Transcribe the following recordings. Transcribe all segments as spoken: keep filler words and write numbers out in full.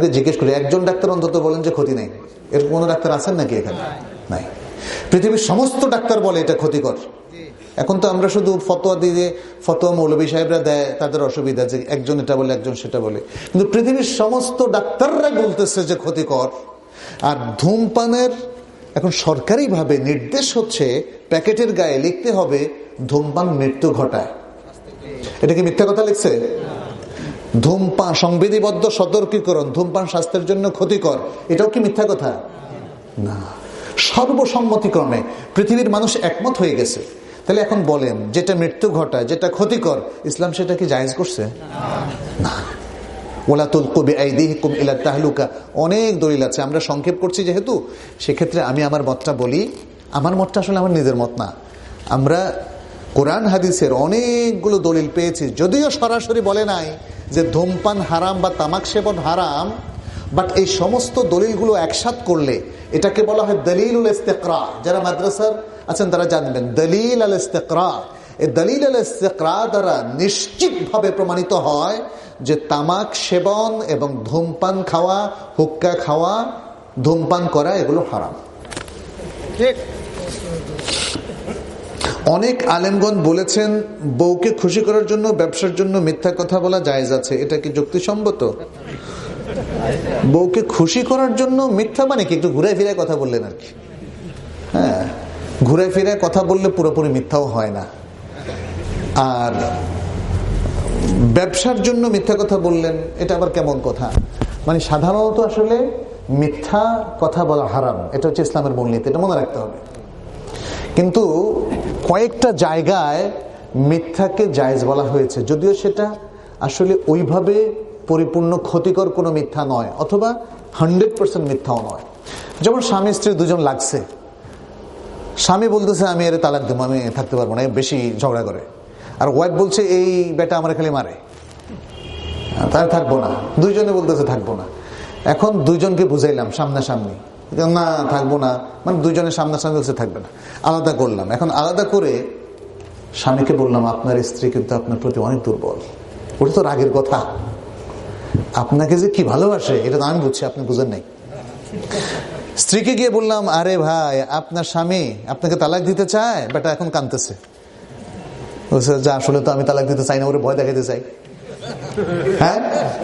ডাক্তারদেরকে জিজ্ঞেস করি, একজন ডাক্তার অন্তত বলেন যে ক্ষতি নেই। এর কোন ডাক্তার আছেন নাকি এখানে? নাই। পৃথিবীর সমস্ত ডাক্তার বলে এটা ক্ষতিকর। এখন তো আমরা শুধু ফতোয়া দিয়ে, ফতোয়া মৌলবী সাহেবরা দেয়, তাদের অসুবিধা যে একজন এটা বলে একজন সেটা বলে, কিন্তু পৃথিবীর সমস্ত ডাক্তাররা বলতেছে যে ক্ষতিকর। আর ধূমপানের এখন সরকারিভাবে নির্দেশ হচ্ছে প্যাকেটের গায়ে লিখতে হবে ধূমপান মৃত্যু ঘটায়। এটা কি মিথ্যা কথা লিখছে? ধূমপান সংবিধিবদ্ধ সতর্কীকরণ, ধূমপান স্বাস্থ্যের জন্য ক্ষতিকর, এটাও কি মিথ্যা কথা? না, সর্বসম্মতিক্রমে পৃথিবীর মানুষ একমত হয়ে গেছে। তাহলে এখন বলেন, যেটা মৃত্যু ঘটায়, যেটা ক্ষতিকর, ইসলাম সেটা কি জায়েজ করছে? না। ওয়ালা তুলকু বিআইদিহিকুম ইলা তাহলুকা, অনেক দলিল আছে, আমরা সংক্ষেপ করছি যেহেতু, সেক্ষেত্রে আমি আমার মতটা বলি। আমার মতটা আসলে আমার নিজের মত না, আমরা কোরআন হাদিসের অনেকগুলো দলিল পেয়েছি, যদিও সরাসরি বলে নাই যে ধূমপান হারাম বা তামাক সেবন হারাম, বাট এই সমস্ত দলিলগুলো একসাথ করলে এটাকে বলা হয় দলিলুল ইস্তিকরা। যারা মাদ্রাসার আছেন তারা জানবেন দলিল আল ইস্তিকরা। এই দলিল আল ইস্তিকরা দ্বারা নিশ্চিতভাবে প্রমাণিত হয় যে তামাক সেবন এবং ধূমপান খাওয়া, হুক্কা খাওয়া, ধূমপান করা এগুলো হারাম। ঠিক। অনেক আলেমগণ বলেছেন বউকে খুশি করার জন্য, ব্যবসার জন্য মিথ্যা কথা বলা জায়েজ আছে। এটা কি যুক্তিসম্মত? বউকে খুশি করার জন্য মিথ্যা মানে কি? একটু ঘুরে ফিরে কথা বললেন আর কি। হ্যাঁ, ঘুরে ফিরে কথা বললে পুরোপুরি মিথ্যাও হয় না। আর ব্যবসার জন্য মিথ্যা কথা বললেন, এটা আবার কেমন কথা? মানে সাধারণত আসলে মিথ্যা কথা বলা হারাম, এটা হচ্ছে ইসলামের মূলনীতি, এটা মনে রাখতে হবে। কিন্তু কয়েকটা জায়গায় মিথ্যাকে জায়েজ বলা হয়েছে, যদিও সেটা আসলে ওইভাবে পরিপূর্ণ ক্ষতিকর কোনো মিথ্যা নয়, অথবা হান্ড্রেড পার্সেন্ট মিথ্যাও নয়। যেমন স্বামী স্ত্রী দুজন লাগছে, স্বামী বলতেছে আমি এর তালাক দেবো, আমি থাকতে পারবো না, বেশি ঝগড়া করে। আর ওয়াইফ বলছে এই বেটা আমার খালি মারে, তাই থাকবো না। দুইজনে বলতেছে থাকবো না। এখন দুইজনকে বুঝাইলাম সামনাসামনি, না থাকবো না, মানে দুইজনের সামনাসামনি বলছে থাকবে না, আলাদা করলাম। এখন আলাদা করে স্বামীকে বললাম আপনার স্ত্রী কিন্তু আপনার প্রতি অনেক দুর্বল, ওটা তো রাগের কথা, আপনাকে যে কি ভালোবাসে এটা তো আমি বুঝছি, আপনি বুঝেন নাই। স্ত্রীকে গিয়ে বললাম আরে ভাই আপনার স্বামী আপনাকে তালাক দিতে চায়, বেটা এখন কাঁদতেছে, বলছে যে আসলে তো আমি তালাক দিতে চাই না, ওরে ভয় দেখাতে চাই। হ্যাঁ,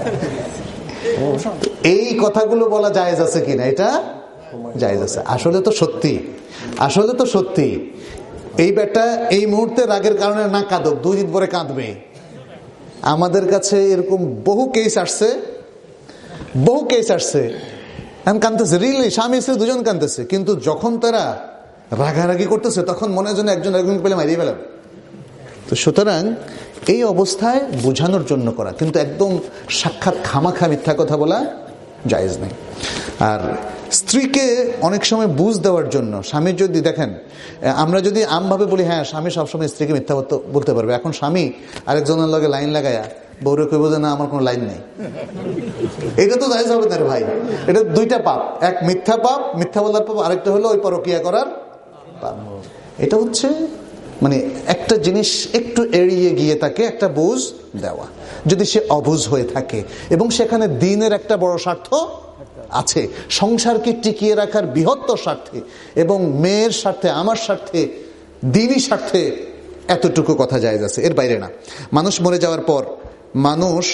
এই কথাগুলো বলা জায়েজ আছে কিনা? এটা জায়েজ আছে। আসলে তো সত্যি, আসলে তো সত্যি এই বেটা এই মুহূর্তে রাগের কারণে না কাঁদুক, দুই দিন পরে কাঁদবে। আমাদের কাছে এরকম বহু কেস আসছে, বহু কেস আসছে, এখন কাঁদতেছে, রিয়েলি স্বামী স্ত্রী দুজন কাঁদতেছে, কিন্তু যখন তারা রাগারাগি করতেছে তখন মনে হয় যেন একজন একজন পেলে মারিয়ে ফেলাম। তো সুতরাং এই অবস্থায় বোঝানোর জন্য করা, কিন্তু একদম সাক্ষাৎ খামাখা মিথ্যা কথা বলা জায়েজ নেই। আর স্ত্রীকে অনেক সময় বুঝ দেওয়ার জন্য, স্বামী যদি দেখেন, আমরা যদি আমভাবে বলি হ্যাঁ স্বামী সবসময় স্ত্রীকে মিথ্যা বলতে পারবে, এখন স্বামী আরেকজনের লগে লাইন লাগায়া বউরে কইব যে না আমার কোনো লাইন নেই, এটা তো জায়েজ হবে না রে ভাই। এটা দুইটা পাপ, এক মিথ্যা পাপ, মিথ্যা বলার পাপ, আরেকটা হলো ওই পরকিয়া করার পাপ। এটা হচ্ছে মানে একটা জিনিস একটু এড়িয়ে গিয়ে তাকে একটা বুঝ দেওয়া, যদি সে অবুঝ হয়ে থাকে এবং সেখানে দিনের একটা বড় স্বার্থ আছে, সংসারকে টিকিয়ে রাখার বৃহত্তর স্বার্থে এবং মেয়ের স্বার্থে, আমার স্বার্থে, দিনই স্বার্থে এতটুকু কথা জায়েজ আছে, এর বাইরে না। মানুষ মরে যাওয়ার পর মানুষ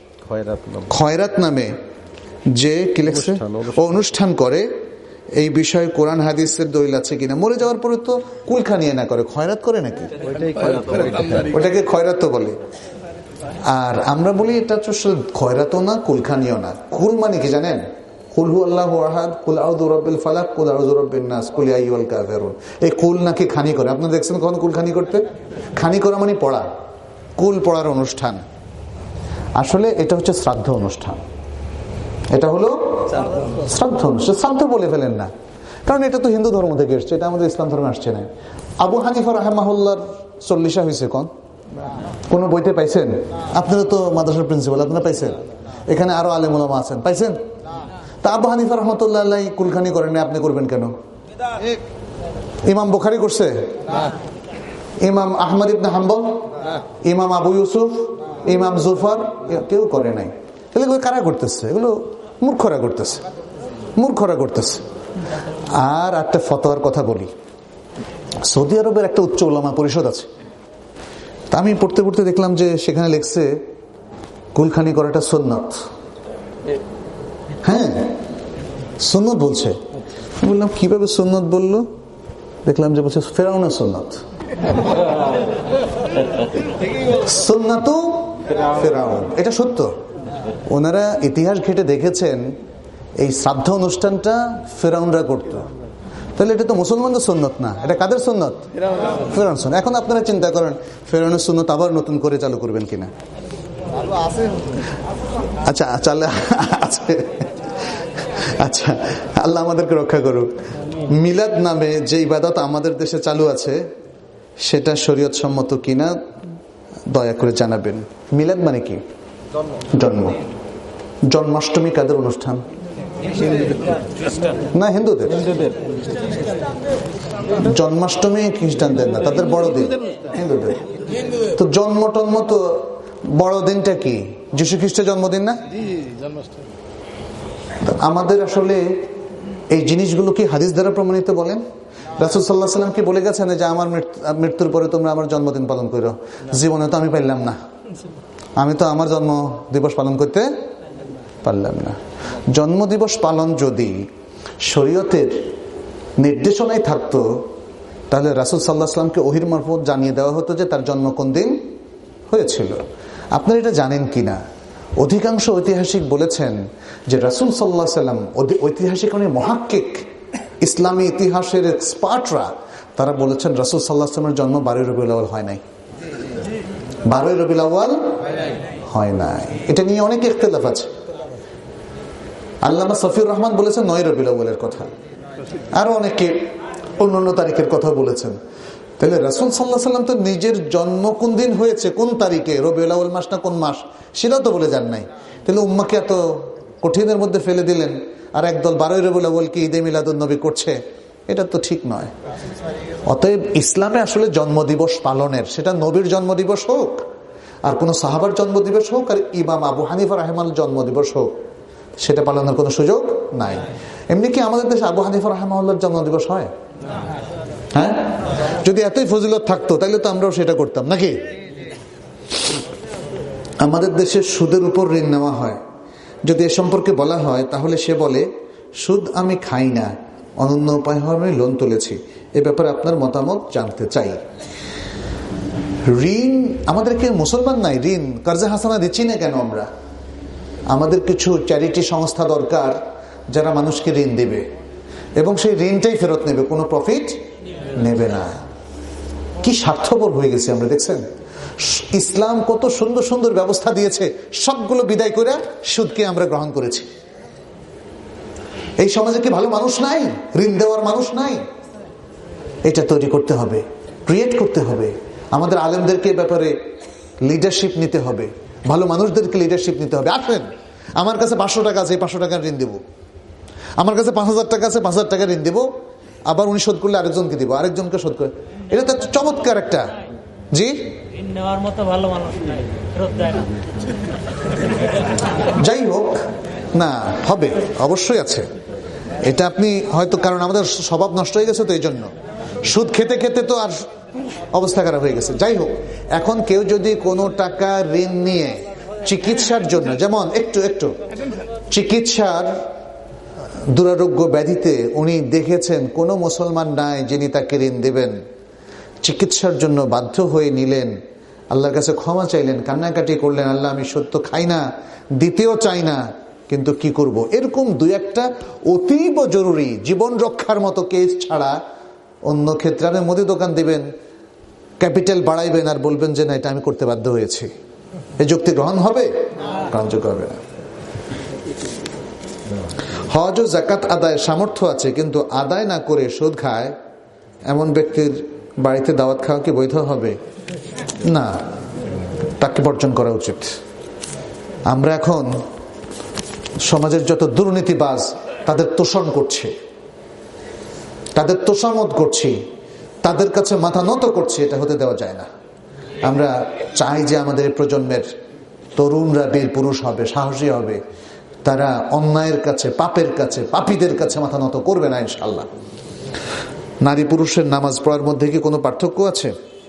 খয়রাত নামে যে কি লেখছে অনুষ্ঠান করে, এই বিষয়ে কোরআন হাদিসের দলিল আছে কিনা? মরে যাওয়ার পরে তো কুলখানিয়া না করে, খয়রাত করে নাকি? ওটাকে খয়রাত তো বলে। আর আমরা বলি এটা তো খয়রাতও না কুলখানিও না। কুল মানে কি জানেন? কুল হু আল্লাহু আহাদ, কুল আউযু বিরাব্বিল ফালাক, কুল আউযু বিরাব্বিন নাস, কুল ইয়া আইয়ুহাল কাফিরুন। এই কুল নাকি খানি করে, আপনারা দেখছেন কখন কুল খানি করতে? খানি করা মানে পড়া, কুল পড়ার অনুষ্ঠান। আসলে এটা হচ্ছে শ্রাদ্ধ অনুষ্ঠান, এটা হলো শ্রাদ্ধ অনুষ্ঠান। শ্রাদ্ধ বলে ফেলেন না, কারণ এটা তো হিন্দু ধর্ম থেকে এসছে, এটা আমাদের ইসলাম ধর্মে আসছে না। আবু হানিফা রাহিমাহুল্লাহর চল্লিশা হয়েছে কোন কোন বইতে পাইছেন? আপনারা তো মাদ্রাসার প্রিন্সিপাল, আপনারা পাইছেন? এখানে আরো আলেম ওলামা আছেন, পাইছেন? তা আবু হানিফা রহমতুল্লাহ আলাইহি কুলখানি করেন না, আপনি করবেন কেন? ইমাম বুখারী করছে, ইমাম আহমদ ইবনে হাম্বল, ইমাম আবু ইউসুফ, ইমাম জুফার, কেউ করে নাই। এগুলো কারা করতেছে? এগুলো মূর্খরা করতেছে, মূর্খরা করতেছে। আর একটা ফতোয়ার কথা বলি, সৌদি আরবের একটা উচ্চ উলামা পরিষদ আছে, তা আমি পড়তে পড়তে দেখলাম যে সেখানে লেখছে কুলখানি করাটা সুন্নাত। হ্যাঁ, সুন্নাত বলছে। বললাম কিভাবে সুন্নাত বললো? দেখলাম যে বলছে ফেরাউনের সুন্নাত, সুন্নাতু ফেরাউন। এটা সত্য, ওনারা ইতিহাস ঘেটে দেখেছেন এই শ্রাদ্ধ অনুষ্ঠানটা ফেরাউনরা করতো। তাহলে এটা তো মুসলমানদের সুন্নত না, এটা কাদের সুন্নত? ফেরাউন সুন্নত। এখন আপনারা চিন্তা করেন ফেরাউনের সুন্নত আবার নতুন করে চালু করবেন কিনা। আচ্ছা চালে আছে, আচ্ছা আল্লাহ আমাদেরকে রক্ষা করুক। মিলাদ নামে যে ইবাদত আমাদের দেশে চালু আছে সেটা শরীয়ত সম্মত কিনা দয়া করে জানাবেন। মিলাদ মানে কি? জন্ম। জন্মাষ্টমী কাদের অনুষ্ঠান? না, হিন্দুদের। জন্মাষ্টমী খ্রিস্টানদের না, তাদের বড়দিন হিন্দুদের। তো জন্ম টন্ম তো বড়দিনটা কি? যীশু খ্রিস্টের জন্মদিন না? আমাদের আসলে এই জিনিসগুলো কি হাদিস দ্বারা প্রমাণিত বলেন? রাসূল সাল্লাল্লাহু আলাইহি ওয়াসাল্লাম কি বলে গেছেন যে আমার মৃত্যুর পরে তোমরা আমার জন্মদিন পালন করো? জীবনে তো আমি পারলাম না, আমি তো আমার জন্ম দিবস পালন করতে পারলাম না। জন্ম দিবস পালন যদি শরীয়তের নির্দেশনায় থাকতো তাহলে রাসূল সাল্লাল্লাহু আলাইহি ওয়াসাল্লামকে ওহীর মারফত জানিয়ে দেওয়া হতো যে তার জন্ম কোন দিন হয়েছিল। আপনারা এটা জানেন কিনা, অধিকাংশ ঐতিহাসিক বলেছেন যে রাসূল সাল্লাল্লাহু আলাইহি ওয়াসাল্লাম, ঐতিহাসিক মানে মহাক্কিক, ইসলামী ইতিহাসের এক্সপার্টরা, তারা বলেছেন রাসূল সাল্লাল্লাহু আলাইহি ওয়াসাল্লামের জন্ম বারোই রবিউল আউয়াল হয় নাই। বারোই রবিউল আউয়াল হয় নাই, এটা নিয়ে অনেক ইখতিলাফ আছে। আল্লামা সফিউর রহমান বলেছেন নয় রবিউল আউয়ালের কথা, আরো অনেকে অন্যান্য তারিখের কথা বলেছেন। তাহলে রাসূল সাল্লাল্লাহু আলাইহি ওয়াসাল্লাম তো নিজের জন্ম কোন দিন হয়েছে, কোন তারিখে, রবিউল আউয়াল মাস না কোন মাস, সেটাও তো বলে যান নাই। তাহলে উম্মাকে এত কঠিনের মধ্যে ফেলে দিলেন, আর একদল বারোই রবিউল আউয়ালকে ঈদে মিলাদুন নবী করছে, এটা তো ঠিক নয়। অতএব ইসলামে আসলে জন্মদিবস পালনের, সেটা নবীর জন্মদিবস হোক, আর কোন সাহাবার জন্মদিবস হোক, আর ইমাম আবু হানিফা রাহিমাহুল্লাহর জন্মদিবস হোক, সেটা পালনের কোনো সুযোগ নাই। এমনি কি আমাদের দেশে আবু হানিফা রাহিমাহুল্লাহর জন্মদিবস হয়? হ্যাঁ, যদি এতই ফজিলত থাকতো তাহলে তো আমরাও সেটা করতাম নাকি? আমাদের দেশে সুদের উপর ঋণ নেওয়া হয়, যদি এ সম্পর্কে বলা হয় তাহলে সে বলে সুদ আমি খাই না, অনন্য উপায় হয় আমি লোন তুলেছি। এ ব্যাপারে আপনার মতামত জানতে চাই। ঋণ, আমাদেরকে মুসলমান নাই, ঋণ কর্জে হাসানা দিচ্ছি না কেন আমরা? আমাদের কিছু চ্যারিটি সংস্থা দরকার যারা মানুষকে ঋণ দেবে এবং সেই ঋণটাই ফেরত নেবে, কোনো প্রফিট নেবে না। কি স্বার্থপর হয়ে গেছে আমরা, দেখছেন? ইসলাম কত সুন্দর সুন্দর ব্যবস্থা দিয়েছে, সবগুলো বিদায় করে সুদকে আমরা গ্রহণ করেছি। এই সমাজে কি ভালো মানুষ নাই? ঋণ দেওয়ার মানুষ নাই? এটা তৈরি করতে হবে, ক্রিয়েট করতে হবে। আমাদের আলেমদেরকে ব্যাপারে লিডারশিপ নিতে হবে, ভালো মানুষদেরকে লিডারশিপ নিতে হবে। আসেন, আমার কাছে পাঁচশো টাকা আছে, পাঁচশো টাকা ঋণ দেবো। আমার কাছে পাঁচ হাজার টাকা আছে, পাঁচ হাজার টাকা ঋণ দেবো। আবার উনি শোধ করলে আরেকজনকে দিব, আরেকজনকে শোধ করে। এটা তো চমৎকার একটা, জি নেওয়ার মতো ভালো মানুষ নাই, যাই হোক না, হবে, অবশ্যই আছে। এটা আপনি হয়তো, কারণ আমাদের স্বভাব নষ্ট হয়ে গেছে, তো এই জন্য সুদ খেতে খেতে তো আর অবস্থা খারাপ হয়ে গেছে। যাই হোক, এখন কেউ যদি কোনো টাকা ঋণ নিয়ে চিকিৎসার জন্য, যেমন একটু একটু চিকিৎসার দুরারোগ্য ব্যাধিতে উনি দেখেছেন কোনো মুসলমান নাই যিনি তাকে ঋণ দেবেন, চিকিৎসার জন্য বাধ্য হয়ে নিলেন, আল্লাহর কাছে ক্ষমা চাইলেন, কান্নাকাটি করলেন, আল্লাহ আমি সত্য খাই না, দিতেও চাই না, কিন্তু কি করব। এরকম দুই একটা অতীব জরুরি জীবন রক্ষার মতো কেস ছাড়া অন্য ক্ষেত্রে আপনি মুদি দোকান দিবেন, ক্যাপিটাল বাড়াইবেন আর বলবেন যে না এটা আমি করতে বাধ্য হয়েছি, এই যুক্তি গ্রহণ হবে? গ্রহণযোগ্য হবে না। হজ ও যাকাত আদায় সামর্থ্য আছে কিন্তু আদায় না করে সুদ খায়, এমন ব্যক্তির বাড়িতে দাওয়াত খাওয়া কি বৈধ হবে? না, তাকে বর্জন করা উচিত। আমরা এখন সমাজের যত দুর্নীতিবাজ তাদের তোষণ করছি, তাদের তোষামত করছি, তাদের কাছে মাথা নত করছি, এটা হতে দেওয়া যায় না। আমরা চাই যে আমাদের প্রজন্মের তরুণরা বীর পুরুষ হবে, সাহসী হবে, তারা অন্যায়ের কাছে, পাপের কাছে, পাপীদের কাছে মাথা নত করবে না ইনশাআল্লাহ। নারী পুরুষের নামাজ পড়ার মধ্যে কি কোনো পার্থক্য আছে?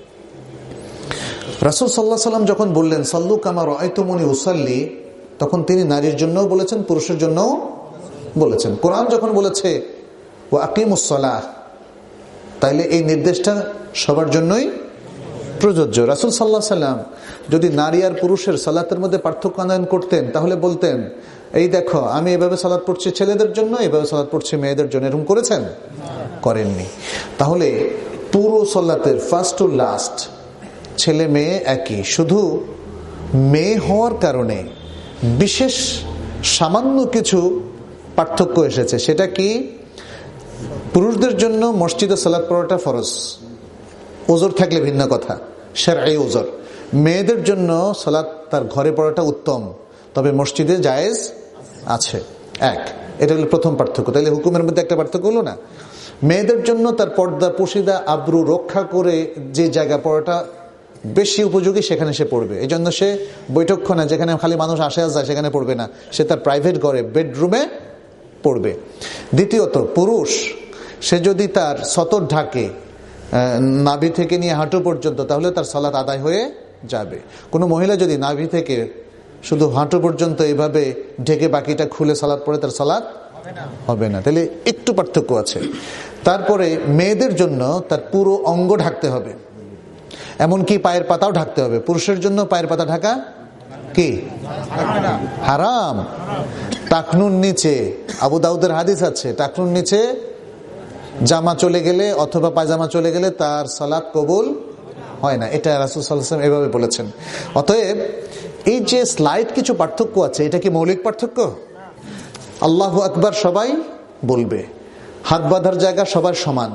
রাসূল সাল্লাল্লাহু আলাইহি ওয়াসাল্লাম যখন বললেন সাল্লু কামা রাআইতুমুনি উসাল্লি, তখন তিনি নারীর জন্যও বলেছেন, পুরুষের জন্যও বলেছেন। কোরআন যখন বলেছে ওয়া আকিমুস সালাহ, তাইলে এই নির্দেশটা সবার জন্যই প্রযোজ্য। রাসূল সাল্লাল্লাহু আলাইহি ওয়াসাল্লাম যদি নারী আর পুরুষের সালাতের মধ্যে পার্থক্য আনয়ন করতেন, তাহলে বলতেন এই দেখো আমি এভাবে সালাত পড়ছি ছেলেদের জন্য, এভাবে সালাত পড়ছি মেয়েদের জন্য। এরকম করেছেন? করেননি। তাহলে পুরো সালাতের ফার্স্ট টু লাস্ট ছেলে মেয়ে একই, শুধু মেয়ে হওয়ার কারণে বিশেষ সামান্য কিছু পার্থক্য এসেছে। সেটা কি? পুরুষদের জন্য মসজিদে সালাত পড়াটা ফরজ, ওজর থাকলে ভিন্ন কথা, শারঈ ওজর। মেয়েদের জন্য সালাত তার ঘরে পড়াটা উত্তম, তবে মসজিদে জায়েজ আছে। এক, এটা হলো প্রথম পার্থক্য। তাহলে হুকুমের মধ্যে একটা পার্থক্য হলো না? মেয়েদের জন্য তার পর্দা, পুশিদা, আব্রু রক্ষা করে যে জায়গা পড়াটা বেশি উপযোগী সেখানে সে পড়বে। এই জন্য সে বৈঠকখানা, যেখানে খালি মানুষ আসে আর যায়, সেখানে পড়বে না, সে তার প্রাইভেট ঘরে বেডরুমে পড়বে। দ্বিতীয়ত, পুরুষ সে যদি তার সতর ঢাকে নাভি থেকে নিয়ে হাঁটু পর্যন্ত, তাহলে তার সালাত আদায় হয়ে যাবে। কোনো মহিলা যদি নাভি থেকে শুধু হাঁটু পর্যন্ত এইভাবে ঢেকে বাকিটা খুলে সালাত পড়ে, তার সালাত হবে না। তাহলে একটু পার্থক্য আছে। তারপরে মেয়েদের জন্য তার পুরো অঙ্গ ঢাকতে হবে, এমনকি পায়ের পাতাও ঢাকতে হবে। পুরুষের জন্য পায়ের পাতা ঢাকা কি হারাম। টাকনুর নিচে, আবু দাউদের হাদিস আছে, টাকনুর নিচে জামা চলে গেলে অথবা পায়জামা চলে গেলে তার সালাত কবুল হয় না। এটা রাসূল সাল্লাল্লাহু আলাইহি ওয়াসাল্লাম এভাবে বলেছেন। অতএব এই যে স্লাইড কিছু পার্থক্য আছে, এটা কি মৌলিক পার্থক্য? আল্লাহু আকবার সবাই বলবে, হাত বাঁধার জায়গা সবার সমান,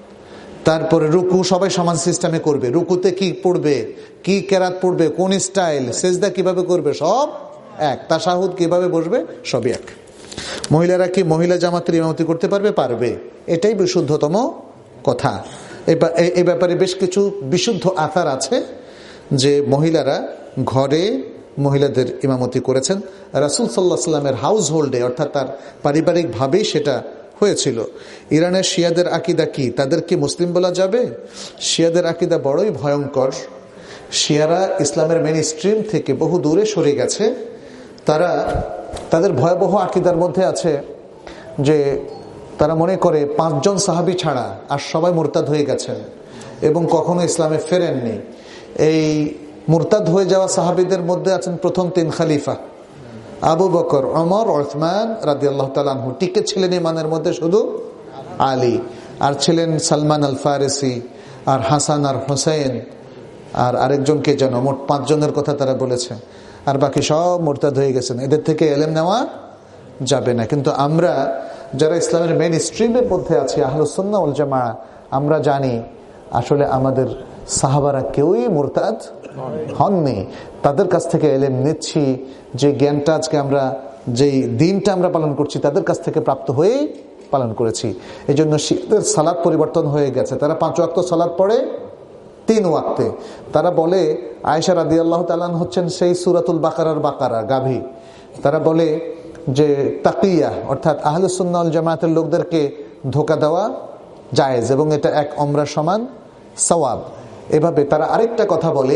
তারপরে রুকু সবাই সমান সিস্টেমে করবে, রুকুতে কি পড়বে, কি কেরাত পড়বে, কোন স্টাইল, সেজদা কিভাবে করবে, সব এক। তাশাহুদ কিভাবে বসবে, সবই এক। মহিলারা কি মহিলা জামাতের ইমামতি করতে পারবে? পারবে। এটাই বিশুদ্ধতম কথা। এই ব্যাপারে বেশ কিছু বিশুদ্ধ আথার আছে যে মহিলারা ঘরে মহিলাদের ইমামতি করেছেন। রাসূল সাল্লাল্লাহু আলাইহি ওয়াসাল্লামের হাউস হোল্ডে, অর্থাৎ তার পারিবারিক ভাবেই সেটা হয়েছিল। ইরানের শিয়াদের আকীদা কি? তাদের কি মুসলিম বলা যাবে? শিয়াদের আকীদা বড়ই ভয়ঙ্কর। শিয়ারা ইসলামের মেইন স্ট্রিম থেকে বহু দূরে সরে গেছে। তারা তাদের ভয়াবহ আকীদার মধ্যে আছে যে তারা মনে করে পাঁচজন সাহাবী ছাড়া আর সবাই মুরতাদ হয়ে গেছেন এবং কখনো ইসলামে ফেরেননি। এই মুরতাদ হয়ে যাওয়া সাহাবীদের মধ্যে আছেন প্রথম তিন খলিফা, আবু বকর, ওমর, উসমান রাদিয়াল্লাহু তাআলা আনহু। টিকে ছিলেন ইমানের মধ্যে শুধু আলী, আর ছিলেন সালমান আল ফারিসি, আর হাসান আর হোসেন, আর আরেকজনকে যেন, মোট পাঁচজনের কথা তারা বলেছে। আর বাকি সব মুরতাদ হয়ে গেছেন, এদের থেকে এলেম নেওয়া যাবে না। কিন্তু আমরা যারা ইসলামের মেইন স্ট্রিমের মধ্যে আছি, আহলুস সুন্নাহ ওয়াল জামাআহ, আমরা জানি আসলে আমাদের সাহাবারা কেউই মুরতাদ হননি। তাদের কাছ থেকে এলেম নিচ্ছি, যে জ্ঞানটা আজকে আমরা, যেই দিনটা আমরা পালন করছি, তাদের কাছ থেকে প্রাপ্ত হয়েই পালন করেছি। এই জন্য শিয়াদের সালাত পরিবর্তন হয়ে গেছে। তারা পাঁচ ওয়াক্ত সালাত পড়ে তিন ওয়াক্তে। তারা বলে আয়েশা রাদিয়াল্লাহু তাআলা হচ্ছেন সেই সূরাতুল বাকারার বাকারা, গাভী। তারা বলে যে তাকিয়া, অর্থাৎ আহলুস সুন্নাহ ওয়াল জামায়াতের লোকদেরকে ধোঁকা দেওয়া জায়েজ এবং এটা এক ওমরা সমান সওয়াব। এভাবে তারা আরেকটা কথা বলে,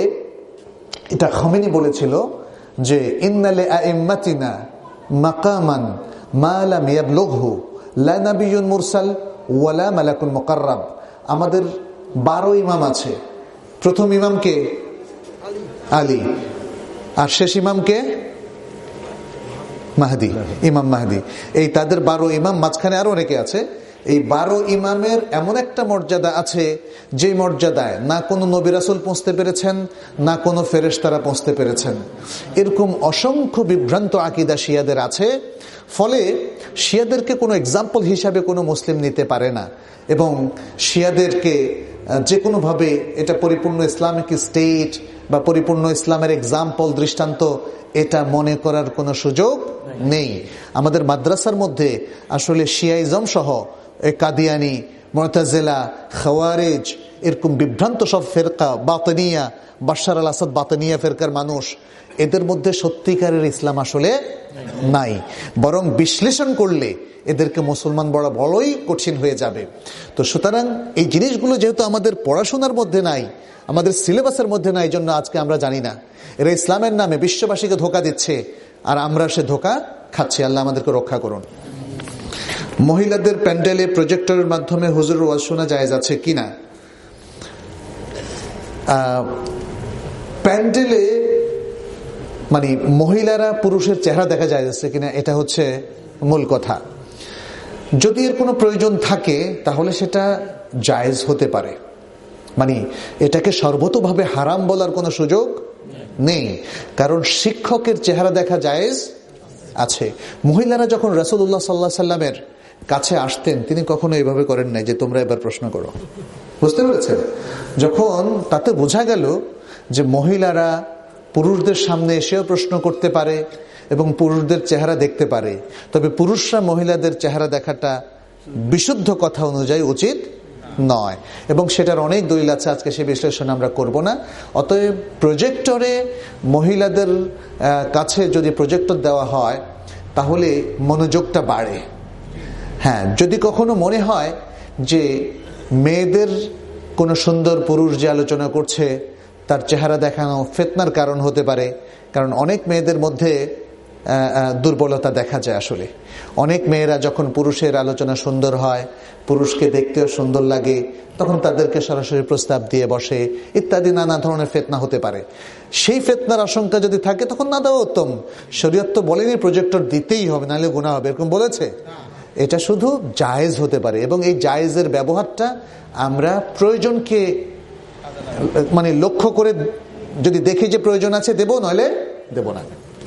এটা খামেনি বলেছিল যে ইন্নালি আইম্মাতিনা মাকামান মা লাম ইয়াবলুগহু লা নাবিয়্যুন মুরসাল ওয়ালা মালাকুন মুকাররাব। আমাদের বারো ইমাম আছে। প্রথম ইমামকে আলী, আর শেষ ইমামকে মাহদি, ইমাম মাহদি। এই তাদের বারো ইমাম, মাঝখানে আরো অনেকে আছে। এই বারো ইমামের এমন একটা মর্যাদা আছে যে মর্যাদায় না কোনো নবী রাসূল পৌঁছতে পেরেছেন, না কোনো ফেরেশতারা পৌঁছতে পেরেছেন। এরকম অসংখ্য বিভ্রান্ত আকীদা শিয়াদের আছে। ফলে শিয়াদেরকে কোনো এক্সাম্পল হিসাবে কোনো মুসলিম নিতে পারে না এবং শিয়াদেরকে যে কোনোভাবে এটা পরিপূর্ণ ইসলামিক স্টেট বা পরিপূর্ণ ইসলামের এক্সাম্পল, দৃষ্টান্ত, এটা মনে করার কোনো সুযোগ নেই। আমাদের মাদ্রাসার মধ্যে আসলে শিয়াইজম সহ কাদিয়ানি মুতাজিলা, খাওয়ারিজ, এরকম বিভ্রান্ত সব ফেরকা, বাতিনিয়া, বাশার আল আসাদ বাতিনিয়া ফেরকার মানুষ, এদের মধ্যে সত্যিকারের ইসলাম আসলে নাই। বরং বিশ্লেষণ করলে এদেরকে মুসলমান বলা বড়ই কঠিন হয়ে যাবে। তো সুতরাং এই জিনিসগুলো যেহেতু আমাদের পড়াশোনার মধ্যে নাই, আমাদের সিলেবাসের মধ্যে নাই, জন্য আজকে আমরা জানি না। এরা ইসলামের নামে বিশ্ববাসীকে ধোকা দিচ্ছে, আর আমরা সে ধোকা খাচ্ছি। আল্লাহ আমাদেরকে রক্ষা করুন। মহিলাদের প্যান্ডেলে প্রজেক্টরের মাধ্যমে হুজুরের ওয়াজ শোনা জায়েজ আছে কিনা? প্যান্ডেলে মানে মহিলারা পুরুষের চেহারা দেখা যায় যাচ্ছে কিনা, এটা হচ্ছে মূল কথা। যদি এর কোনো প্রয়োজন থাকে তাহলে সেটা জায়েজ হতে পারে, মানে এটাকে সর্বতোভাবে হারাম বলার কোনো সুযোগ নেই, কারণ শিক্ষকের চেহারা দেখা জায়েজ আছে। মহিলারা যখন রাসূলুল্লাহ সাল্লাল্লাহু আলাইহি সাল্লামের কাছে আসতেন, তিনি কখনো এইভাবে করেন নাই যে তোমরা এবার প্রশ্ন করো। বুঝতে পেরেছেন? যখন তাতে বোঝা গেল যে মহিলারা পুরুষদের সামনে এসেও প্রশ্ন করতে পারে এবং পুরুষদের চেহারা দেখতে পারে, তবে পুরুষরা মহিলাদের চেহারা দেখাটা বিশুদ্ধ কথা অনুযায়ী উচিত নয়, এবং সেটার অনেক দলিল আছে, আজকে সে বিশ্লেষণ আমরা করব না। অতএব প্রজেক্টরে মহিলাদের কাছে যদি প্রজেক্টর দেওয়া হয় তাহলে মনোযোগটা বাড়ে। হ্যাঁ, যদি কখনো মনে হয় যে মেয়েদের কোনো সুন্দর পুরুষ যে আলোচনা করছে তার চেহারা দেখানো ফিতনার কারণ হতে পারে, কারণ অনেক মেয়েদের মধ্যে দুর্বলতা দেখা যায়। আসলে অনেক মেয়েরা যখন পুরুষের আলোচনা সুন্দর হয়, পুরুষকে দেখতেও সুন্দর লাগে, তখন তাদেরকে সরাসরি প্রস্তাব দিয়ে বসে ইত্যাদি নানা ধরনের ফিতনা হতে পারে। সেই ফিতনার আশঙ্কা যদি থাকে তখন না দেওয়া উত্তম। শরীয়ত তো বলেনি প্রজেক্টর দিতেই হবে, নাহলে গুনাহ হবে, এরকম বলেছে। এটা শুধু জায়েজ হতে পারে, এবং এই জায়েজের ব্যবহারটা আমরা প্রয়োজনকে মানে লক্ষ্য করে যদি দেখি যে প্রয়োজন আছে দেব, নইলে দেব না।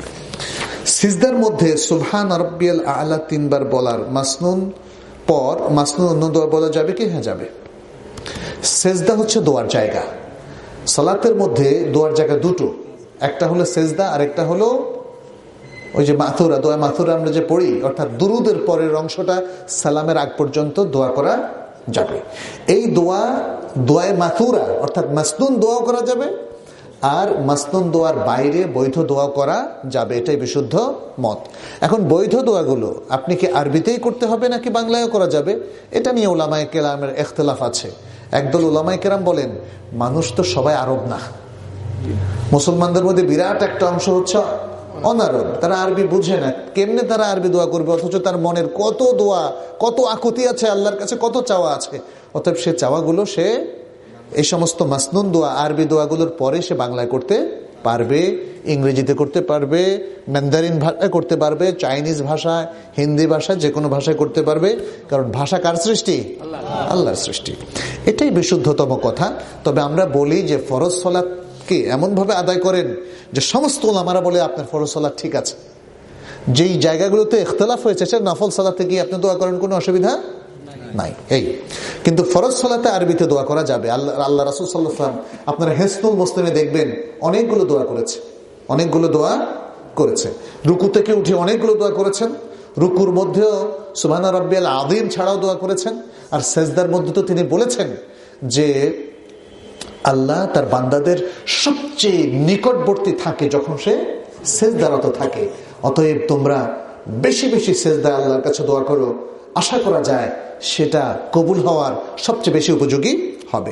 সিজদার মধ্যে সুবহান রাব্বিয়াল আ'লা তিনবার বলার মাসনুন পর মাসনুন অন্য দোয়া বলা যাবে কি? হ্যাঁ, যাবে। সিজদা হচ্ছে দোয়ার জায়গা। সালাতের মধ্যে দোয়ার জায়গা দুটো, একটা হলো সিজদা আর একটা হলো ওই যে মাথুরা, দোয়া মাথুরা আমরা যে পড়ি, অর্থাৎ দুরুদের পরের অংশটা সালামের আগ পর্যন্ত দোয়া করা যাবে। এই দোয়া দোয়ায়ে মাথুরা অর্থাৎ মাসনুন দোয়া করা যাবে, আর মাসনুন দোয়ার বাইরে বৈধ দোয়া করা যাবে, এটাই বিশুদ্ধ মত। এখন বৈধ দোয়াগুলো আপনি কি আরবিতেই করতে হবে নাকি বাংলায়ও করা যাবে, এটা নিয়ে উলামায়ে কেরামের ইখতিলাফ আছে। একদল উলামায়ে কেরাম বলেন মানুষ তো সবাই আরব না, মুসলমানদের মধ্যে বিরাট একটা অংশ হচ্ছে অনারব, তারা আরবি বুঝে না, কেমনে তারা আরবি দোয়া করবে, অথচ তার মনের কত দোয়া, কত আকুতি আছে, আল্লাহর কাছে কত চাওয়া আছে। অতএব সে চাওয়াগুলো সে এই সমস্ত মাসনুন দোয়া আরবি দোয়াগুলোর পরে সে বাংলায় করতে পারবে, ইংরেজিতে করতে পারবে, ম্যান্দারিন ভাষায় করতে পারবে, চাইনিজ ভাষায়, হিন্দি ভাষায়, যে কোনো ভাষায় করতে পারবে, কারণ ভাষা কার সৃষ্টি? আল্লাহর সৃষ্টি। এটাই বিশুদ্ধতম কথা। তবে আমরা বলি যে ফরজ সালাত কে এমন ভাবে আদায় করেন যে সমস্ত ওলামারা বলে আপনার ফরজ সালাত ঠিক আছে। যেই জায়গাগুলোতে ইখতিলাফ হয়েছে সে নফল সালাতে গিয়ে আপনি দোয়া করেন, কোনো অসুবিধা নাই। এই কিন্তু ফরজ সালাতে আরবিতে দোয়া করা যাবে। আল্লাহ আল্লাহ রাসূল সাল্লাল্লাহু আলাইহি ওয়াসাল্লাম আপনারা হিসনুল মুসলিমে দেখবেন অনেকগুলো দোয়া করেছে, অনেকগুলো দোয়া করেছে। রুকু থেকে উঠে অনেকগুলো দোয়া করেছেন, রুকুর মধ্যেও সুবহান রাব্বিয়াল আযীম ছাড়াও দোয়া করেছেন, আর সেজদার মধ্যে তো তিনি বলেছেন যে আল্লাহ তার বান্দাদের সবচেয়ে নিকটবর্তী থাকে যখন সে সেজদারত থাকে। অতএব তোমরা বেশি বেশি সেজদায় আল্লাহর কাছে দোয়া করো, আশা করা যায় সেটা কবুল হওয়ার সবচেয়ে বেশি উপযোগী হবে।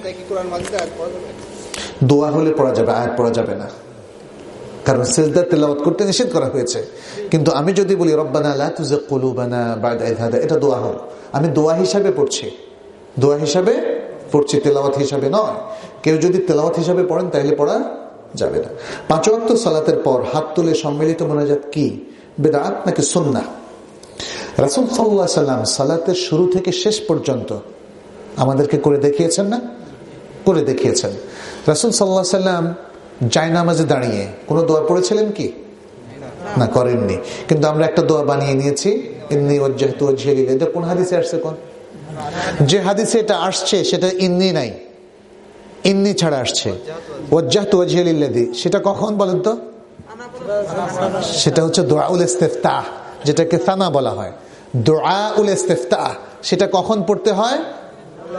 দোয়া হলে পড়া যাবে, আয়াত পড়া যাবে না, কারণ সেজদা তেলাওয়াত করতে নিষেধ করা হয়েছে। কিন্তু আমি যদি বলি রব্বানা লা তুযিগ কুলুবানা বা'দা ইয হাদাইতানা, এটা দোয়া হল, আমি দোয়া হিসাবে পড়ছি, দোয়া হিসাবে পড়ছি, তেলাওয়াত হিসাবে নয়। কেউ যদি তেলাওয়াত হিসাবে পড়েন তাহলে পড়া যাবে না। পাঁচ ওয়াক্ত সালাতের পর হাত তুলে সম্মিলিত মোনাজাত কি বিদআত নাকি সুন্নাহ? রাসূল সাল্লাল্লাহু আলাইহি সাল্লাম সালাতের শুরু থেকে শেষ পর্যন্ত আমাদেরকে করে দেখিয়েছেন না? করে দেখিয়েছেন। রাসূল সাল্লাল্লাহু আলাইহি সাল্লাম জায়নামাজে দাঁড়িয়ে কোনো দোয়া পড়েছিলেন কি? না, করেননি। কিন্তু আমরা একটা দোয়া বানিয়ে নিয়েছি, ইন্নী ওয়াজ্জাহতু ওয়াজহিয়া লিল্লাহি। এটা কোন হাদিসে আসছে? কোন যে হাদিসে এটা আসছে সেটা ইন্নী নাই, ইন্নী ছাড়া আসছে ওয়াজ্জাহতু ওয়াজহিয়া লিল্লাহি। সেটা কখন বলেন তো? সেটা হচ্ছে দুআউল ইস্তিফতাহ, যেটাকে সানা বলা হয়। দুআউল ইস্তিফতাহ সেটা কখন পড়তে হয়?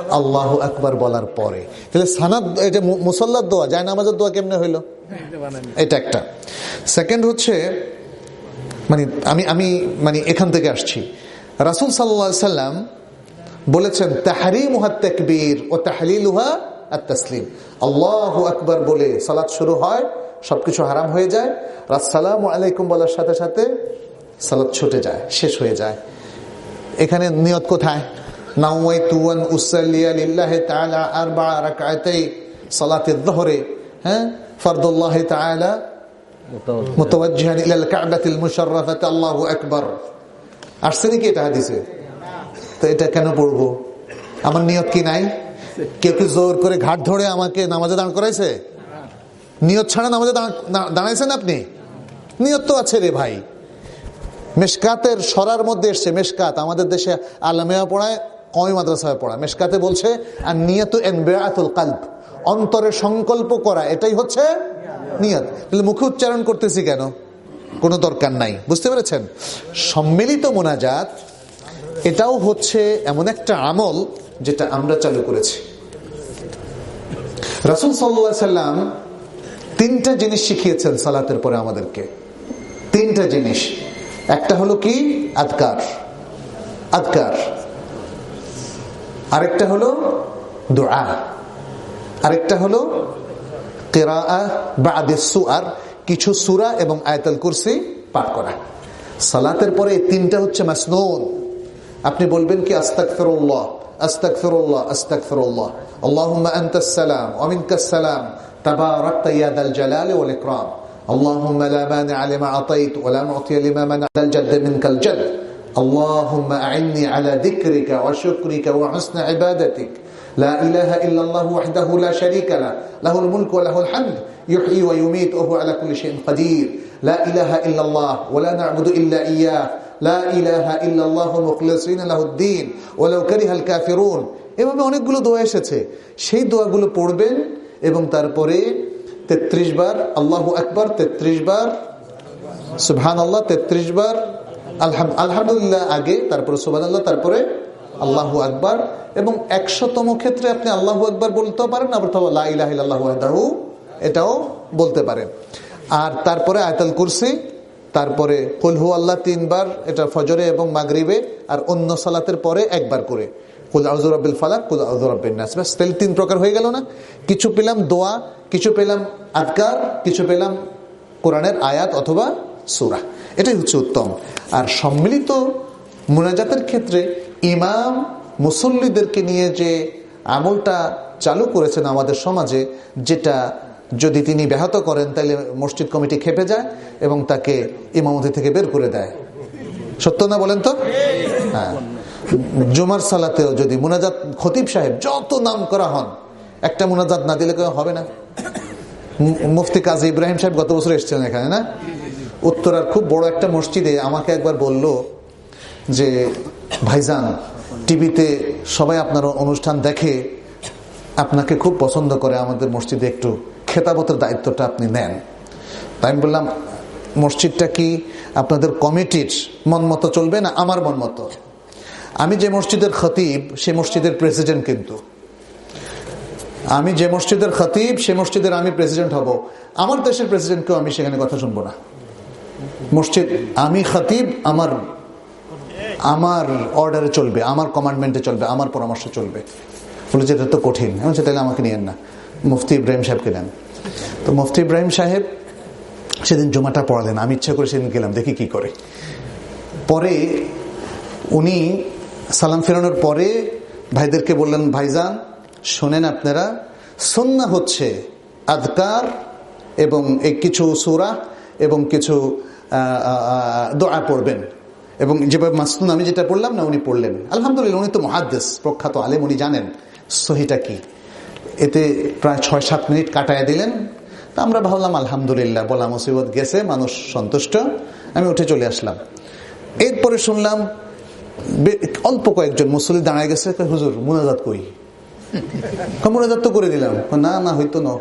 আল্লাহু আকবার বলার পরে। তাহলে সানাদ, এটা মুসাল্লার দোয়া, যায় নামাজের দোয়া কেমনে হইলো? এটা একটা। সেকেন্ড হচ্ছে, মানে আমি আমি মানে এখান থেকে আসছি, রাসূল সাল্লাল্লাহু আলাইহি সাল্লাম বলেছেন তাহরিমুহা তাকবীর ও তাহলিলুহা আত-তাসলিম। আল্লাহু আকবার বলে সালাত শুরু হয়, সবকিছু হারাম হয়ে যায়, আসসালামু আলাইকুম বলার সাথে সাথে সালাত ছুটে যায়, শেষ হয়ে যায়। এখানে নিয়ত কোথায়? নাওয়াইতু আন উসাল্লিয়া লিল্লাহি তাআলা আরবা রাকাতাই সালাতুল যুহরি, হ্যাঁ, ফরদুল্লাহ তাআলা মুতাওয়াজ্জিহান ইলাল কাবাতিল মুশাররাফাতি, আল্লাহু আকবার। আসছে নাকি এটা হাদিসে? তো এটা কেন পড়বো? আমার নিয়ত কি নাই? কেউ কি জোর করে ঘাট ধরে আমাকে নামাজে দাঁড় করাইছে? নিয়ত ছাড়া নামাজে দাঁড়াইছেন আপনি? নিয়ত তো আছে রে ভাই। মেশকাতের সরার মধ্যে এসছে, মেশকাত আমাদের দেশে আলামিয়া পড়ায়, কওমি মাদ্রাসায় পড়া। মেশকাতে বলছে আর নিয়ত ইনবিআতুল কলব, অন্তরে সংকল্প করা, এটাই হচ্ছে নিয়ত। তাহলে মুখে উচ্চারণ করতেছি কেন? কোনো দরকার নাই। বুঝতে পেরেছেন? সম্মিলিত মোনাজাত এটাও হচ্ছে এমন একটা আমল যেটা আমরা চালু করেছি। রাসূল সাল্লাল্লাহু আলাইহি সাল্লাম তিনটা জিনিস শিখিয়েছেন সালাতের পরে আমাদেরকে, তিনটা জিনিস। একটা হলো কি? আদকার, আদকার। আরেকটা হলো দুআ, আরেকটা হলো কিরাআহ বা'দিস সুআর, কিছু সূরা এবং আয়াতুল কুরসি পাঠ করা। সালাতের পরে এই তিনটা হচ্ছে মাসনুন। আপনি বলবেন কি আস্তাগফিরুল্লাহ, আস্তাগফিরুল্লাহ, আস্তাগফিরুল্লাহ, আল্লাহুম্মা আনতাস সালাম ওয়া মিনকাস সালাম, তাবারাকতা ইয়া যাল জালালি ওয়াল ইকরাম, আল্লাহুম্মা লা মানিআ লিমা আতাইত ওয়া লা মু'তিয়া লিমা মানা'তাল জাদ্দ মিনকাল জাদ্দ, আল্লাহুম্মা আ'ইন্নি আলা যিকরিকা ওয়া শুকরিকা ওয়া হুসনি ইবাদাতিক, লা ইলাহা ইল্লাল্লাহু ওয়াহদাহু লা শারীকা লাহু, লাহুল মুলকু ওয়া লাহুল হামদ, ইউহয়ী ওয়া ইউমীতু ওয়া হুয়া আলা কুল্লি শাইইন কাদির, লা ইলাহা ইল্লাল্লাহ ওয়া লা না'বুদু ইল্লা ইয়্যাহু, লা ইলাহা ইল্লাল্লাহু মুখলিসিনা লাহুদ-দ্বীন ওয়ালাউ কারিহাল কাফিরুন। এভাবে অনেকগুলো দোয়া এসেছে, সেই দোয়াগুলো পড়বেন এবং তারপরে তেত্রিশ বার আল্লাহু আকবার, তেত্রিশ বার সুবহানাল্লাহ, তেত্রিশ বার আলহামদুলিল্লাহ আগে, তারপরে সুবহানাল্লাহ, তারপরে আল্লাহু আকবার। এবং একশোতম ক্ষেত্রে আপনি আল্লাহু আকবার বলতেও পারেন, আবার লা ইলাহা ইল্লাল্লাহু ওয়াহদাহু এটাও বলতে পারেন। আর তারপরে আয়াতুল কুরসি, তারপরে কুল হু আল্লাহ তিনবার, এটা ফজরে এবং মাগরিবে, আর অন্য সালাতের পরে একবার করে কুল আউযু বিরাব্বিল ফালাক, কুল আউযু বিরাব্বিন নাস। বাস, তাহলে তিন প্রকার হয়ে গেল না? কিছু পেলাম দোয়া, কিছু পেলাম আদকার, কিছু পেলাম কোরআনের আয়াত অথবা সূরা। এটাই হচ্ছে উত্তম। আর সম্মিলিত মুনাজাতের ক্ষেত্রে ইমাম মুসল্লিদেরকে নিয়ে যে আমলটা চালু করেছেন আমাদের সমাজে, যেটা যদি তিনি ব্যাহত করেন তাহলে মসজিদ কমিটি খেপে যায় এবং তাকে ইমামতি থেকে বের করে দেয়। সত্য না বলেন তো? হ্যাঁ, জুমার সালাতেও যদি মুনাজাত, খতিব সাহেব যত নাম করা হন, একটা মুনাজাত না দিলে কেউ হবে না। মুফতি কাজী ইব্রাহিম সাহেব গত বছর এসেছিলেন এখানে, না? উত্তরার খুব বড় একটা মসজিদে আমাকে একবার বলল যে ভাইজান, টিভিতে সবাই আপনার অনুষ্ঠান দেখে, আপনাকে খুব পছন্দ করে, আমাদের মসজিদে একটু খেতাবতের দায়িত্বটা আপনি নেন। তাই আমি বললাম, মসজিদটা কি আপনাদের কমিটির মন মতো চলবে না আমার মন মতো? আমি যে মসজিদের খতিব সে মসজিদের প্রেসিডেন্ট, কিন্তু আমি যে মসজিদের খতিব সে মসজিদের আমি প্রেসিডেন্ট হব। আমার দেশের প্রেসিডেন্টকেও আমি সেখানে কথা শুনবো না। মসজিদ, আমি খতিব, আমার আমার অর্ডারে চলবে, আমার কমান্ডমেন্টে চলবে, আমার পরামর্শে চলবে। বলে যেটা তো কঠিন। এমন তাহলে আমাকে নিয়েন না, মুফতি ইব্রাহিম সাহেবকে নেন। তো মুফতি ইব্রাহিম সাহেব সেদিন জুমাটা পড়ালেন। আমি ইচ্ছা করে সেদিন গেলাম, দেখি কি করে। পরে উনি সালাম ফেরানোর পরে ভাইদেরকে বললেন, ভাইজান শোনেন, আপনারা সুন্নাহ হচ্ছে আদকার এবং এই কিছু সূরা এবং কিছু দোয়া পড়বেন, এবং যেভাবে মাসনুন আমি যেটা পড়লাম না উনি পড়লেন। আলহামদুলিল্লাহ, উনি তো মুহাদ্দিস, প্রখ্যাত আলেম, উনি জানেন সহিটা কি। এতে প্রায় ছয় সাত মিনিট কাটায় দিলেন। তা আমরা ভাবলাম আলহামদুলিল্লাহ, বলা মুসিবত গেছে, মানুষ সন্তুষ্ট। আমি উঠে চলে আসলাম। এরপরে শুনলাম অল্প কয়েকজন মুসল্লি দাঁড়ায় গেছে, হুজুর মুনাজাত কই? মুনাজাত তো করে দিলাম। না না, হইতো না,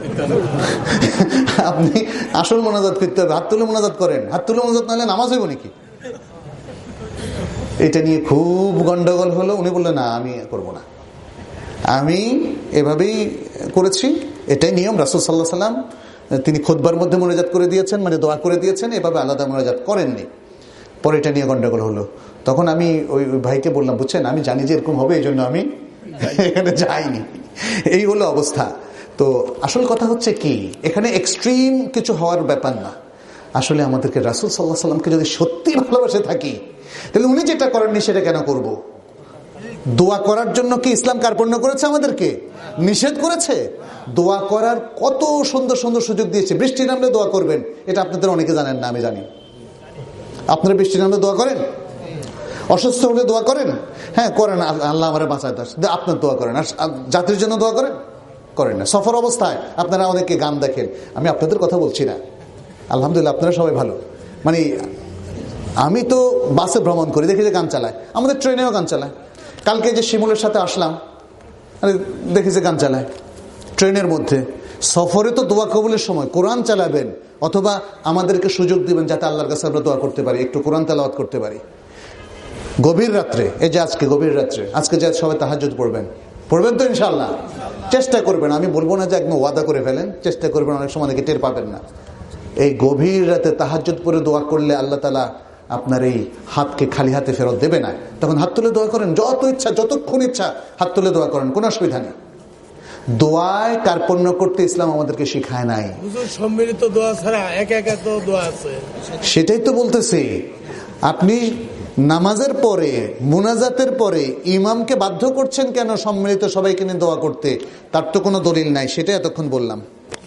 আপনি আসল মোনাজাত করতে হবে, হাত তুলে মোনাজাত করেন। হাত তুলে মোনাজাত নাহলে নামাজ হইব নাকি? এটা নিয়ে খুব গন্ডগোল হলো। উনি বললেন, না আমি করবো না। আমি এভাবেই করেছি, এটাই নিয়ম। রাসূল সাল্লাল্লাহু আলাইহি ওয়াসাল্লাম তিনি খুতবার মধ্যে মোনাজাত করে দিয়েছেন, মানে দোয়া করে দিয়েছেন, এভাবে আলাদা মোনাজাত করেননি। পরে এটা নিয়ে গন্ডগোল হলো। তখন আমি ওই ভাইকে বললাম, বুঝছেন আমি জানি যে এরকম হবে, এই জন্য আমি এখানে যাইনি। এই হলো অবস্থা। তো আসল কথা হচ্ছে কি, এখানে এক্সট্রিম কিছু হওয়ার ব্যাপার না। আসলে আমাদেরকে রাসূল সাল্লাল্লাহু আলাইহি ওয়াসাল্লামকে যদি সত্যি ভালোবাসে থাকি, তাহলে উনি যেটা করেননি সেটা কেন করব? দোয়া করার জন্য কি ইসলাম কার্পণ্য করেছে? আমাদেরকে নিষেধ করেছে? দোয়া করার কত সুন্দর সুন্দর সুযোগ দিয়েছে। বৃষ্টি নামলে দোয়া করবেন, এটা আপনাদের অনেকে জানেন না, আমি জানি। আপনারা বৃষ্টি নামলে দোয়া করেন? অসুস্থ হলে দোয়া করেন? হ্যাঁ করেন, আল্লাহ আমারে বাঁচায় দাও, আপনার দোয়া করেন। আর জাতির জন্য দোয়া করেন? করেন না। সফর অবস্থায় আপনারা অনেকে গান দেখেন, আমি আপনাদের কথা বলছি না, আলহামদুলিল্লাহ আপনারা সবাই ভালো। মানে আমি তো বাসে ভ্রমণ করি, দেখি যে গান চালায়, আমাদের ট্রেনেও গান চালায়। কালকে যে শিমুলের সাথে আসলাম, দেখি যে গান চালায় ট্রেনের মধ্যে। সফরে তো দোয়া কবুলের সময় কোরআন চালাবেন, অথবা আমাদেরকে সুযোগ দিবেন যাতে আল্লাহর কাছে আমরা দোয়া করতে পারি, একটু কোরআন তেলাওয়াত করতে পারি। গভীর রাত্রে, এই যে আজকে গভীর রাত্রে, আজকে যে সবাই তাহাজ্জুদ পড়বেন, পড়বেন তো ইনশাআল্লাহ? চেষ্টা করবেন, আমি বলবো না যে একদম ওয়াদা করে ফেলেন, চেষ্টা করবেন, অনেক সময় নাকি টের পাবেন না। এই গভীর রাতে তাহাজ্জুদ পড়ে দোয়া করলে আল্লাহ তাআলা আপনার এই হাতকে খালি হাতে ফেরত দেবে না। তখন হাত তুলে দোয়া করেন, যত ইচ্ছা, যতক্ষণ ইচ্ছা হাত তুলে দোয়া করেন, কোনো অসুবিধা নেই। দোয়ায় কার্পণ্য করতে ইসলাম আমাদেরকে শিখায় নাই। সম্মিলিত দোয়া ছাড়া একা একা তো দোয়া আছে, সেটাই তো বলতেছি। আপনি নামাজের পরে, মুনাজাতের পরে ইমামকে বাধ্য করছেন কেন সম্মিলিত সবাইকে নিয়ে দোয়া করতে? তার তো কোনো দলিল নাই, সেটাই এতক্ষণ বললাম।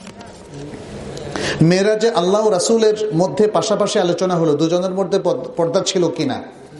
মেরাজে আল্লাহ রাসূলের মধ্যে পাশাপাশি আলোচনা হলো, দুজনের মধ্যে পর্দা ছিল কিনা।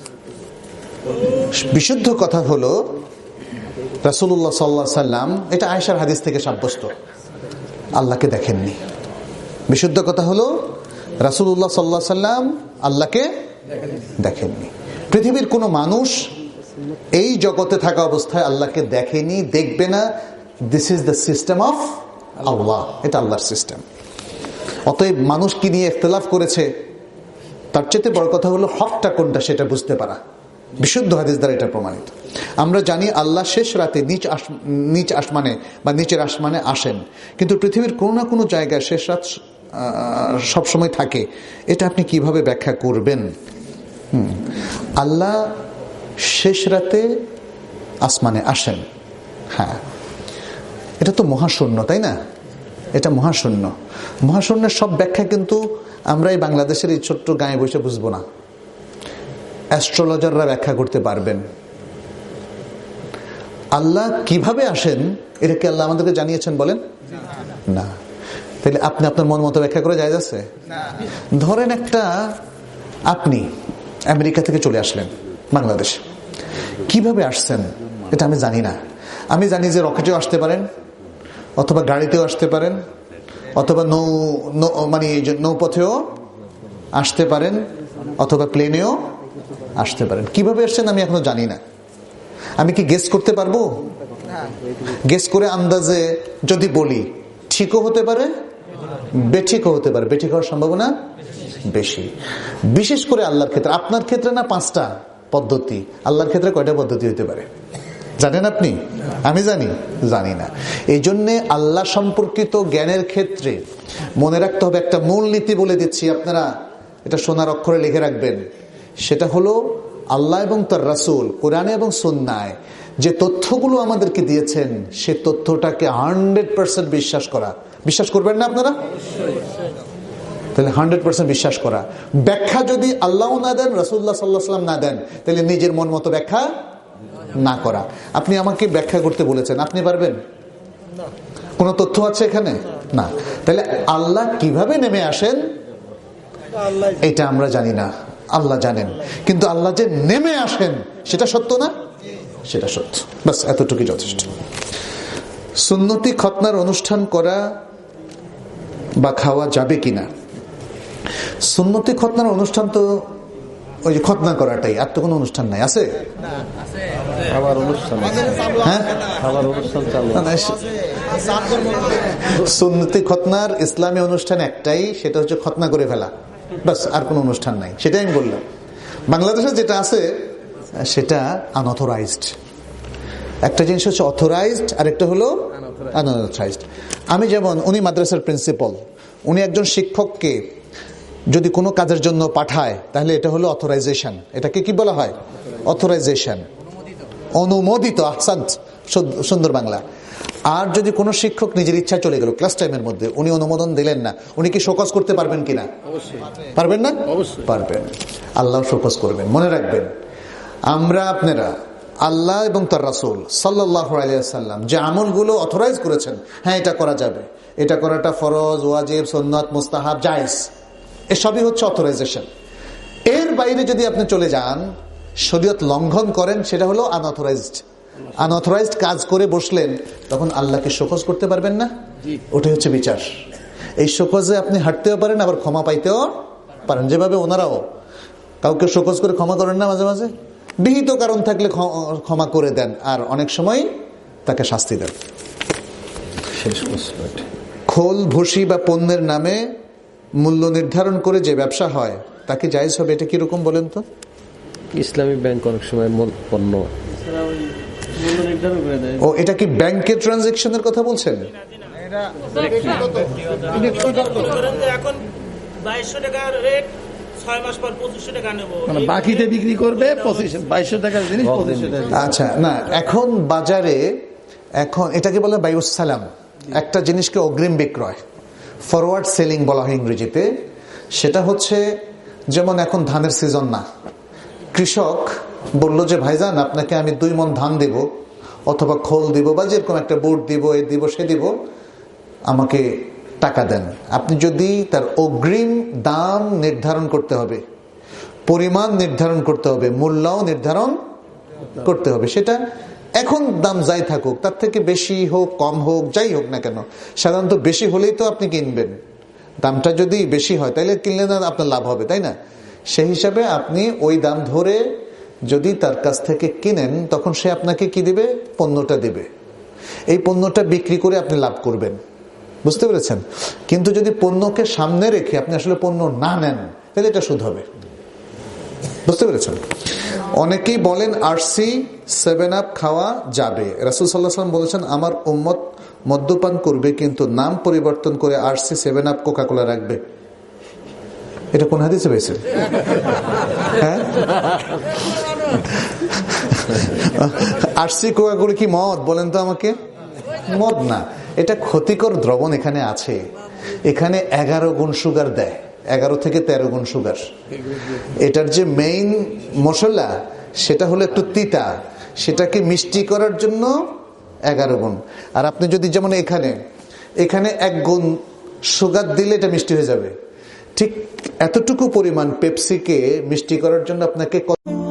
বিশুদ্ধ কথা হলো রাসূলুল্লাহ সাল্লাল্লাহু আলাইহি সাল্লাম, এটা আয়েশার হাদিস থেকে সাব্যস্ত, আল্লাহকে দেখেননি। বিশুদ্ধ কথা হলো রাসূলুল্লাহ সাল্লাল্লাহু আলাইহি সাল্লাম আল্লাহকে দেখেননি। পৃথিবীর কোনো মানুষ এই জগতে থাকা অবস্থায় আল্লাহকে দেখেনি, দেখবে না। This is the system of Allah, এটা আল্লাহর সিস্টেম। অতএব মানুষ কি নিয়ে ইখতিলাফ করেছে, তার চেয়ে বড় কথা হলো হকটা কোনটা সেটা বুঝতে পারা। বিশুদ্ধ হাদিস দ্বারা এটা প্রমাণিত। আমরা জানি আল্লাহ শেষ রাতে নিচ নিচ আসমানে বা নিচের আসমানে আসেন, কিন্তু পৃথিবীর কোনো না কোনো জায়গায় শেষ রাত সবসময় থাকে। এটা আপনি কিভাবে ব্যাখ্যা করবেন? হুম আল্লাহ শেষ রাতে আসমানে আসেন, হ্যাঁ, এটা তো মহাশূন্য, তাই না? এটা মহাশূন্য। মহাশূন্যের সব ব্যাখ্যা কিন্তু আমরা এই বাংলাদেশের এই ছোট্ট গায়ে বসে বুঝবো না, অ্যাস্ট্রোলজাররা ব্যাখ্যা করতে পারবেন। আল্লাহ কিভাবে আসেন এটা কি আল্লাহ আমাদেরকে জানিয়েছেন? বলেন না। তাহলে আপনি আপনার মন মতো ব্যাখ্যা করে যায় যাচ্ছে। ধরেন একটা, আপনি আমেরিকা থেকে চলে আসলেন বাংলাদেশে, কিভাবে আসছেন এটা আমি জানি না। আমি জানি যে রকেটেও আসতে পারেন, অথবা গাড়িতেও আসতে পারেন, অথবা নৌ মানে নৌপথেও আসতে পারেন, অথবা প্লেনেও আসতে পারেন। কিভাবে আসছেন আমি এখনো জানি না। আমি কি গেস করতে পারবো? গেস করে আন্দাজে যদি বলি, ঠিকও হতে পারে, বেঠিকও হতে পারে। বেঠিক হওয়ার সম্ভাবনা বেশি, বিশেষ করে আল্লাহর ক্ষেত্রে। আপনার ক্ষেত্রে না পাঁচটা পদ্ধতি, আল্লাহর ক্ষেত্রে কয়টা পদ্ধতি হতে পারে জানেন আপনি? আমি জানি জানি না। এই জন্যে আল্লাহ সম্পর্কিত জ্ঞানের ক্ষেত্রে মনে রাখতে হবে, একটা মূল নীতি বলে দিচ্ছি, আপনারা এটা সোনার অক্ষরে লিখে রাখবেন। সেটা হলো আল্লাহ এবং তার রাসূল কোরআনে এবং সুন্নায় যে তথ্যগুলো আমাদেরকে দিয়েছেন, সে তথ্যটাকে হান্ড্রেড পার্সেন্ট বিশ্বাস করা। বিশ্বাস করবেন না আপনারা? তাহলে হান্ড্রেড পার্সেন্ট বিশ্বাস করা। ব্যাখ্যা যদি আল্লাহ না দেন, রাসূলুল্লাহ সাল্লাল্লাহু আলাইহি ওয়াসাল্লাম না দেন, তাহলে নিজের মন মতো ব্যাখ্যা না করা। আপনি আমাকে ব্যাখ্যা করতে বলেছেন, আপনি পারবেন? কোন তথ্য আছে এখানে? না। তাহলে আল্লাহ কিভাবে নেমে আসেন এটা আমরা জানি না, আল্লাহ জানেন। কিন্তু আল্লাহ যে নেমে আসেন সেটা সত্য না? সেটা সত্য। বাস এতটুকুই যথেষ্ট। সুন্নতি খতনার অনুষ্ঠান করা বা খাওয়া যাবে কিনা? সুন্নতি খতনার অনুষ্ঠান তো ওই যে খতনা করাটাই, আর তো কোনো অনুষ্ঠান নাই। আছে? হ্যাঁ, সুন্নতি খতনার ইসলামী অনুষ্ঠান একটাই, সেটা হচ্ছে খতনা করে ফেলা, বাস, আর কোনো অনুষ্ঠান নাই। সেটাই আমি বললাম। বাংলাদেশে যেটা আছে সেটা আনঅথরাইজড, একটা জিনিস হচ্ছে অথরাইজড আর একটা হলো আনঅথরাইজড। আমি যেমন, উনি মাদ্রাসার প্রিন্সিপাল, উনি একজন শিক্ষককে যদি কোনো কাজের জন্য পাঠায় তাহলে এটা হলো অথরাইজেশন। এটাকে কি বলা হয়? অথরাইজেশন, অনুমোদিত। আহসান, সুন্দর বাংলা। আর যদি কোনো শিক্ষক নিজের ইচ্ছা চলে গেল ক্লাস টাইমের মধ্যে, উনি অনুমোদন দিলেন না, উনি কি শোকজ করতে পারবেন কিনা? পারবেন না? পারবেন। আল্লাহ শোকজ করবেন। মনে রাখবেন, আমরা আপনারা আল্লাহ এবং তার রাসূল সাল্লাল্লাহু আলাইহি ওয়াসাল্লাম যে আমলগুলো অথরাইজ করেছেন, হ্যাঁ এটা করা যাবে, এটা করাটা ফরজ, ওয়াজিব, সুন্নাত, মুস্তাহাব, জায়েজ, এসবই হচ্ছে অথরাইজেশন। এর বাইরে যদি আপনি চলে যান, শরীয়ত লঙ্ঘন করেন, সেটা হলো আনঅথরাইজড। আনঅথরাইজড কাজ করে বসলেন, তখন আল্লাহকে শোকজ করতে পারবেন না। ওটাই হচ্ছে বিচার। এই শোকজে আপনি হাঁটতেও পারেন, আবার ক্ষমা পাইতেও পারেন। যেভাবে ওনারাও কাউকে শোকজ করে ক্ষমা করেন না, মাঝে মাঝে বিহিত কারণ থাকলে ক্ষমা করে দেন, আর অনেক সময় তাকে শাস্তি দেন। খোল, ভুসি বা পণ্যের নামে মূল্য নির্ধারণ করে যে ব্যবসা হয় তাকে জায়েজ হবে, এটা কিরকম বলেন তো? ইসলামী ব্যাংক অনেক সময় পণ্য ও, এটা কি ব্যাংকের ট্রানজাকশনের কথা বলছেন? এখন বাইশশো টাকার রেট, ছয় মাস পর পঁচিশশো টাকা নেবো, বাকিতে বিক্রি করবে বাইশশো টাকার জিনিস পঁচিশশো টাকা। আচ্ছা, না, এখন বাজারে এখন এটাকে বলে বাইউস সালাম, একটা জিনিসকে অগ্রিম বিক্রয়, ফরওয়ার্ড সেলিং বলা হয় ইংরেজিতে। সেটা হচ্ছে, যেমন এখন ধানের সিজন না, কৃষক বললো যে ভাইজান আপনাকে আমি দুই মণ ধান দিব, অথবা খোল দিব, বা যেরকম একটা বুট দিব, এ দিব, সে দিব, আমাকে টাকা দেন। আপনি যদি তার অগ্রিম দাম নির্ধারণ করতে হবে, পরিমাণ নির্ধারণ করতে হবে, মূল্যও নির্ধারণ করতে হবে। সেটা এখন দাম যাই থাকুক, তার থেকে বেশি হোক কম হোক যাই হোক না কেন, সাধারণত বেশি হলেই তো আপনি কিনবেন। দামটা যদি বেশি হয় তাহলে কিনলে না আপনার লাভ হবে, তাই না? সেই হিসাবে আপনি ওই দাম ধরে যদি তার কাছ থেকে কিনেন, তখন সে আপনাকে কি দিবে? পণ্যটা দিবে। এই পণ্যটা বিক্রি করে আপনি লাভ করবেন, বুঝতে পেরেছেন? কিন্তু যদি পণ্যকে সামনে রেখে আপনি আসলে পণ্য না নেন, তাহলে এটা সুদ হবে, বুঝতে পেরেছেন? অনেকেই বলেন আরসি সেভেন আপ খাওয়া যাবে। রাসূল সাল্লাল্লাহু আলাইহি ওয়াসাল্লাম বলেছেন, আমার উম্মত মদ্যপান করবে কিন্তু নাম পরিবর্তন করে RC Seven Up Coca Cola রাখবে। এটা কোন হাদিসে পেয়েছেন? হ্যাঁ, আরসি কোকা কোলা কি মদ? বলেন তো আমাকে। মদ না, এটা ক্ষতিকর দ্রবণ এখানে আছে। এখানে এগারো গুণ সুগার দেয়, এগারো থেকে তেরো গুণ সুগার। এটার যে মেইন মশলা সেটা হলো একটু তিতা, সেটাকে মিষ্টি করার জন্য এগারো গুণ। আর আপনি যদি যেমন এখানে এখানে এক গুণ সুগার দিলে এটা মিষ্টি হয়ে যাবে, ঠিক এতটুকু পরিমাণ পেপসিকে মিষ্টি করার জন্য আপনাকে